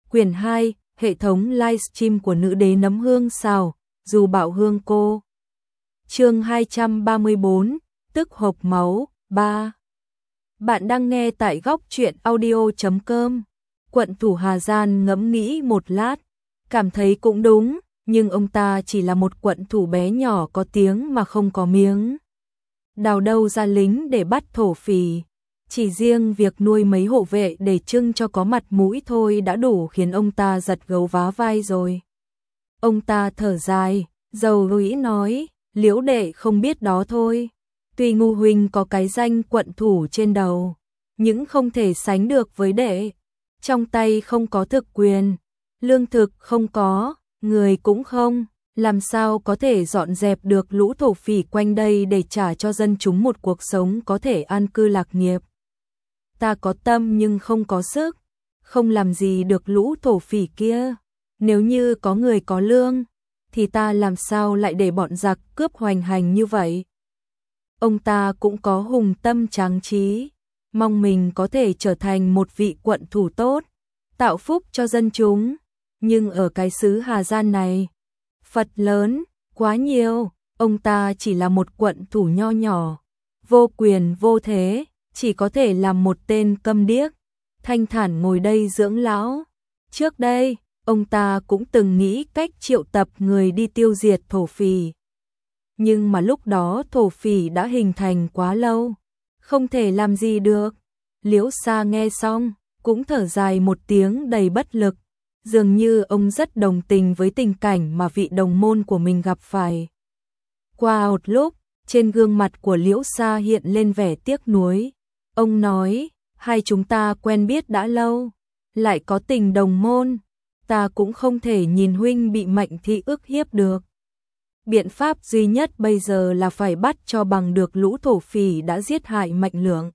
Quyển 2, hệ thống livestream của nữ đế nấm hương xào, dù bạo hương cô. Chương 234, tức hộp máu, 3. Bạn đang nghe tại góc truyện audio.com. Quận thủ Hà Gian ngẫm nghĩ một lát, cảm thấy cũng đúng, nhưng ông ta chỉ là một quận thủ bé nhỏ có tiếng mà không có miếng. Đào đâu ra lính để bắt thổ phỉ. Chỉ riêng việc nuôi mấy hộ vệ để trưng cho có mặt mũi thôi đã đủ khiến ông ta giật gấu vá vai rồi. Ông ta thở dài, dầu dĩ nói, Liễu đệ không biết đó thôi. Tuy Ngu huynh có cái danh quận thủ trên đầu, nhưng không thể sánh được với đệ. Trong tay không có thực quyền, lương thực không có, người cũng không, làm sao có thể dọn dẹp được lũ thổ phỉ quanh đây để trả cho dân chúng một cuộc sống có thể an cư lạc nghiệp. Ta có tâm nhưng không có sức, không làm gì được lũ thổ phỉ kia. Nếu như có người có lương, thì ta làm sao lại để bọn giặc cướp hoành hành như vậy? Ông ta cũng có hùng tâm tráng trí, mong mình có thể trở thành một vị quận thủ tốt, tạo phúc cho dân chúng. Nhưng ở cái xứ Hà Gian này, Phật lớn, quá nhiều, ông ta chỉ là một quận thủ nho nhỏ, vô quyền vô thế, chỉ có thể làm một tên câm điếc, thanh thản ngồi đây dưỡng lão. Trước đây, ông ta cũng từng nghĩ cách triệu tập người đi tiêu diệt thổ phỉ. Nhưng mà lúc đó thổ phỉ đã hình thành quá lâu, không thể làm gì được. Liễu Sa nghe xong, cũng thở dài một tiếng đầy bất lực. Dường như ông rất đồng tình với tình cảnh mà vị đồng môn của mình gặp phải. Qua một lúc, trên gương mặt của Liễu Sa hiện lên vẻ tiếc nuối. Ông nói, hai chúng ta quen biết đã lâu, lại có tình đồng môn, ta cũng không thể nhìn huynh bị Mạnh Thị ức hiếp được. Biện pháp duy nhất bây giờ là phải bắt cho bằng được lũ thổ phỉ đã giết hại Mạnh Lượng.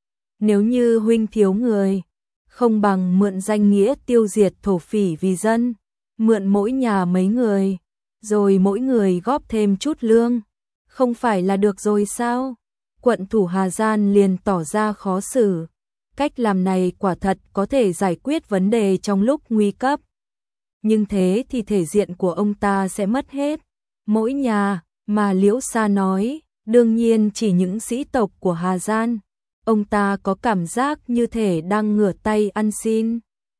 Nếu như huynh thiếu người, không bằng mượn danh nghĩa tiêu diệt thổ phỉ vì dân, mượn mỗi nhà mấy người, rồi mỗi người góp thêm chút lương, không phải là được rồi sao? Quận thủ Hà Gian liền tỏ ra khó xử. Cách làm này quả thật có thể giải quyết vấn đề trong lúc nguy cấp. Nhưng thế thì thể diện của ông ta sẽ mất hết. Mỗi nhà, mà Liễu Sa nói, đương nhiên chỉ những sĩ tộc của Hà Gian. Ông ta có cảm giác như thể đang ngửa tay ăn xin.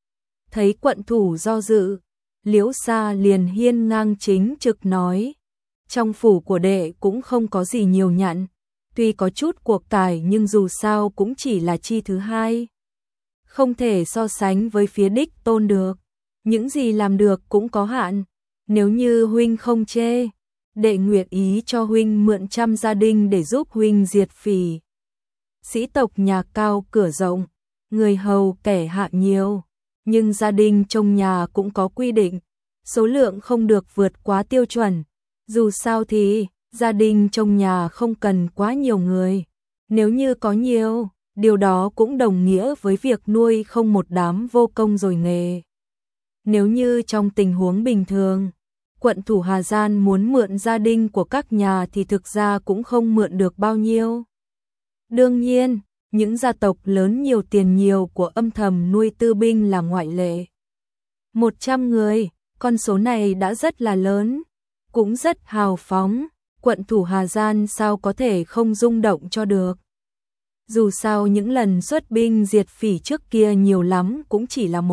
Thấy quận thủ do dự, Liễu Sa liền hiên ngang chính trực nói, trong phủ của đệ cũng không có gì nhiều nhặn, tuy có chút của cải nhưng dù sao cũng chỉ là chi thứ hai. Không thể so sánh với phía đích tôn được, những gì làm được cũng có hạn. Nếu như huynh không chê, đệ nguyện ý cho huynh mượn 100 gia đình để giúp huynh diệt phỉ. Sĩ tộc nhà cao cửa rộng, người hầu kẻ hạ nhiều, nhưng gia đình trong nhà cũng có quy định, số lượng không được vượt quá tiêu chuẩn. Dù sao thì, gia đình trong nhà không cần quá nhiều người. Nếu như có nhiều, điều đó cũng đồng nghĩa với việc nuôi không một đám vô công rồi nghề. Nếu như trong tình huống bình thường, quận thủ Hà Gian muốn mượn gia đình của các nhà thì thực ra cũng không mượn được bao nhiêu. Đương nhiên, những gia tộc lớn nhiều tiền nhiều của âm thầm nuôi tư binh là ngoại lệ. 100 người, con số này đã rất là lớn, cũng rất hào phóng, quận thủ Hà Gian sao có thể không rung động cho được. Dù sao những lần xuất binh diệt phỉ trước kia nhiều lắm cũng chỉ là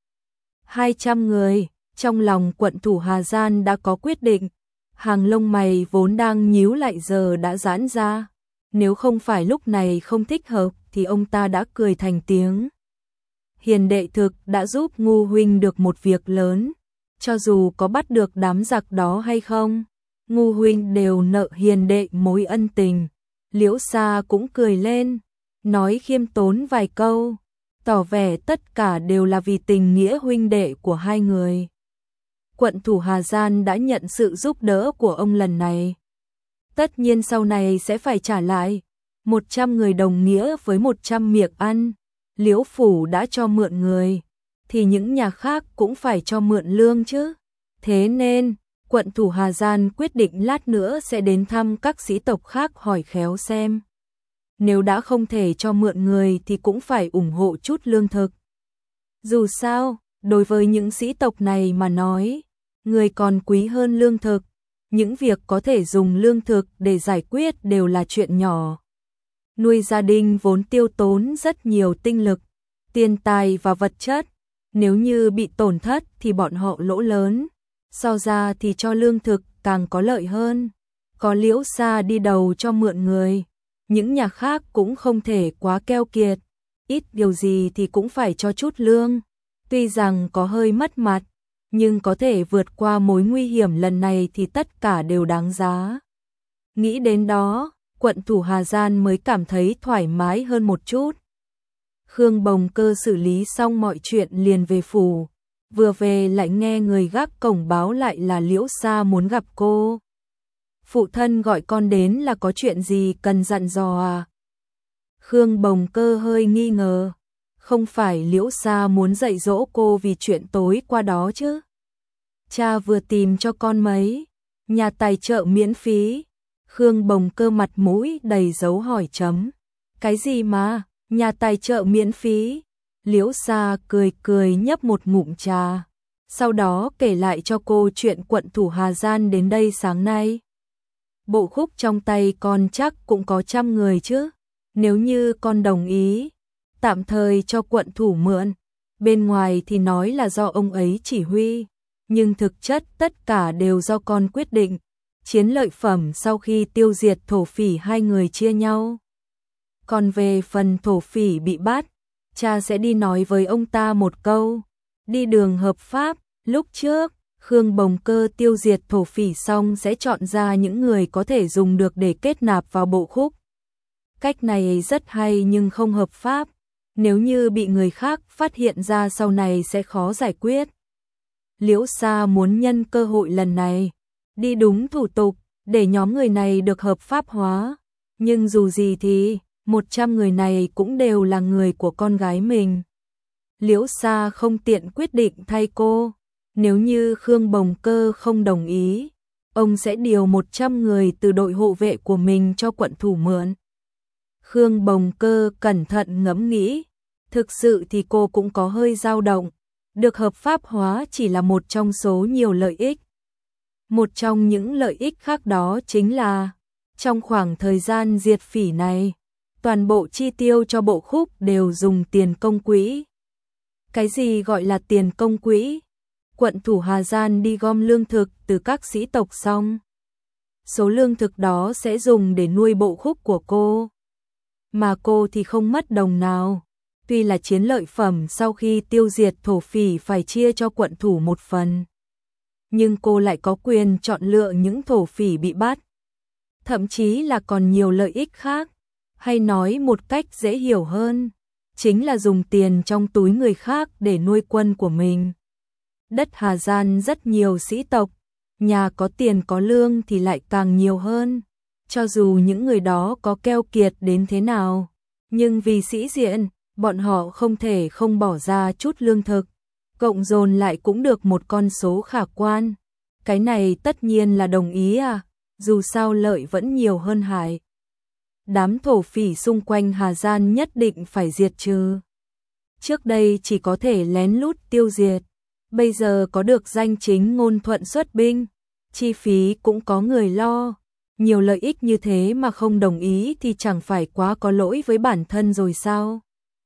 100-200 người, trong lòng quận thủ Hà Gian đã có quyết định, hàng lông mày vốn đang nhíu lại giờ đã giãn ra. Nếu không phải lúc này không thích hợp thì ông ta đã cười thành tiếng. Hiền đệ thực đã giúp Ngu huynh được một việc lớn, cho dù có bắt được đám giặc đó hay không, Ngu huynh đều nợ hiền đệ mối ân tình. Liễu Sa cũng cười lên, nói khiêm tốn vài câu, tỏ vẻ tất cả đều là vì tình nghĩa huynh đệ của hai người. Quận thủ Hà Gian đã nhận sự giúp đỡ của ông lần này, tất nhiên sau này sẽ phải trả lại. 100 người đồng nghĩa với 100 miệng ăn. Liễu phủ đã cho mượn người, thì những nhà khác cũng phải cho mượn lương chứ. Thế nên, quận thủ Hà Gian quyết định lát nữa sẽ đến thăm các sĩ tộc khác hỏi khéo xem. Nếu đã không thể cho mượn người thì cũng phải ủng hộ chút lương thực. Dù sao, Đối với những sĩ tộc này mà nói, người còn quý hơn lương thực, những việc có thể dùng lương thực để giải quyết đều là chuyện nhỏ. Nuôi gia đình vốn tiêu tốn rất nhiều tinh lực, tiền tài và vật chất, nếu như bị tổn thất thì bọn họ lỗ lớn, so ra thì cho lương thực càng có lợi hơn. Có Liễu Sa đi đầu cho mượn người, những nhà khác cũng không thể quá keo kiệt, ít điều gì thì cũng phải cho chút lương. Tuy rằng có hơi mất mặt, nhưng có thể vượt qua mối nguy hiểm lần này thì tất cả đều đáng giá. Nghĩ đến đó, quận thủ Hà Gian mới cảm thấy thoải mái hơn một chút. Khương Bồng Cơ xử lý xong mọi chuyện liền về phủ, vừa về lại nghe người gác cổng báo lại là Liễu Sa muốn gặp cô. Phụ thân gọi con đến là có chuyện gì cần dặn dò à? Khương Bồng Cơ hơi nghi ngờ, không phải Liễu Sa muốn dạy dỗ cô vì chuyện tối qua đó chứ? Cha vừa tìm cho con mấy nhà tài trợ miễn phí. Khương Bồng Cơ mặt mũi đầy dấu hỏi chấm. Cái gì mà, nhà tài trợ miễn phí? Liễu Sa cười cười nhấp một ngụm trà, sau đó kể lại cho cô chuyện quận thủ Hà Gian đến đây sáng nay. Bộ khúc trong tay con chắc cũng có 100 người chứ, nếu như con đồng ý, tạm thời cho quận thủ mượn, bên ngoài thì nói là do ông ấy chỉ huy, nhưng thực chất tất cả đều do con quyết định. Chiến lợi phẩm sau khi tiêu diệt thổ phỉ 2 người chia nhau. Còn về phần thổ phỉ bị bắt, cha sẽ đi nói với ông ta một câu, đi đường hợp pháp. Lúc trước, Khương Bồng Cơ tiêu diệt thổ phỉ xong sẽ chọn ra những người có thể dùng được để kết nạp vào bộ khúc. Cách này rất hay nhưng không hợp pháp, nếu như bị người khác phát hiện ra sau này sẽ khó giải quyết. Liễu Sa muốn nhân cơ hội lần này, đi đúng thủ tục, để nhóm người này được hợp pháp hóa. Nhưng dù gì thì, 100 người này cũng đều là người của con gái mình. Liễu Sa không tiện quyết định thay cô. Nếu như Khương Bồng Cơ không đồng ý, ông sẽ điều 100 người từ đội hộ vệ của mình cho quận thủ mượn. Khương Bồng Cơ cẩn thận ngẫm nghĩ, thực sự thì cô cũng có hơi dao động. Được hợp pháp hóa chỉ là một trong số nhiều lợi ích. Một trong những lợi ích khác đó chính là, trong khoảng thời gian diệt phỉ này, toàn bộ chi tiêu cho bộ khúc đều dùng tiền công quỹ. Cái gì gọi là tiền công quỹ? Quận thủ Hà Gian đi gom lương thực từ các sĩ tộc xong. Số lương thực đó sẽ dùng để nuôi bộ khúc của cô. Mà cô thì không mất đồng nào. Tuy là chiến lợi phẩm sau khi tiêu diệt thổ phỉ phải chia cho quận thủ một phần, nhưng cô lại có quyền chọn lựa những thổ phỉ bị bắt. Thậm chí là còn nhiều lợi ích khác, hay nói một cách dễ hiểu hơn, chính là dùng tiền trong túi người khác để nuôi quân của mình. Đất Hà Gian rất nhiều sĩ tộc, nhà có tiền có lương thì lại càng nhiều hơn. Cho dù những người đó có keo kiệt đến thế nào, nhưng vì sĩ diện, bọn họ không thể không bỏ ra chút lương thực, cộng dồn lại cũng được một con số khả quan. Cái này tất nhiên là đồng ý à, dù sao lợi vẫn nhiều hơn hại. Đám thổ phỉ xung quanh Hà Gian nhất định phải diệt trừ. Trước đây chỉ có thể lén lút tiêu diệt, bây giờ có được danh chính ngôn thuận xuất binh, chi phí cũng có người lo. Nhiều lợi ích như thế mà không đồng ý thì chẳng phải quá có lỗi với bản thân rồi sao?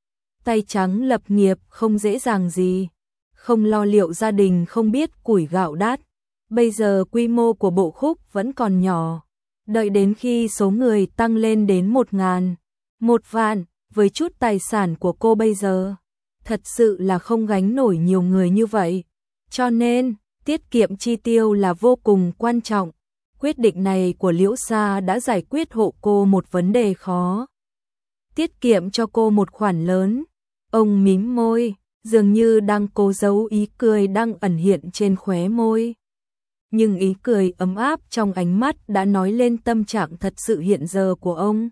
Tay trắng lập nghiệp không dễ dàng gì, không lo liệu gia đình không biết củi gạo đắt. Bây giờ quy mô của bộ khúc vẫn còn nhỏ, đợi đến khi số người tăng lên đến 1.000, 1 vạn, với chút tài sản của cô bây giờ, thật sự là không gánh nổi nhiều người như vậy. Cho nên, tiết kiệm chi tiêu là vô cùng quan trọng. Quyết định này của Liễu Sa đã giải quyết hộ cô một vấn đề khó. Tiết kiệm cho cô một khoản lớn. Ông mím môi, dường như đang cố giấu ý cười đang ẩn hiện trên khóe môi. Nhưng ý cười ấm áp trong ánh mắt đã nói lên tâm trạng thật sự hiện giờ của ông.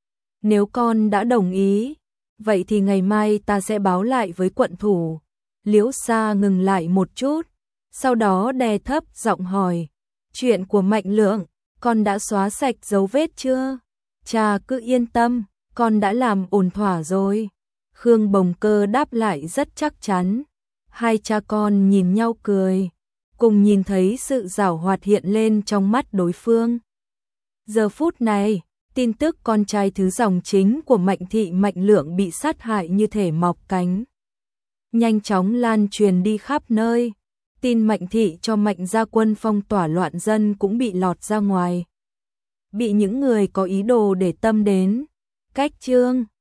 Nếu con đã đồng ý, vậy thì ngày mai ta sẽ báo lại với quận thủ. Liễu Sa ngừng lại một chút, sau đó đè thấp giọng hỏi. Chuyện của Mạnh Lượng, con đã xóa sạch dấu vết chưa? Cha cứ yên tâm, con đã làm ổn thỏa rồi. Khương Bồng Cơ đáp lại rất chắc chắn. Hai cha con nhìn nhau cười, cùng nhìn thấy sự giảo hoạt hiện lên trong mắt đối phương. Giờ phút này, tin tức con trai thứ dòng chính của Mạnh thị Mạnh Lượng bị sát hại như thể mọc cánh, nhanh chóng lan truyền đi khắp nơi. Tin Mạnh thị cho Mạnh gia quân phong tỏa loạn dân cũng bị lọt ra ngoài, bị những người có ý đồ để tâm đến. Cách chương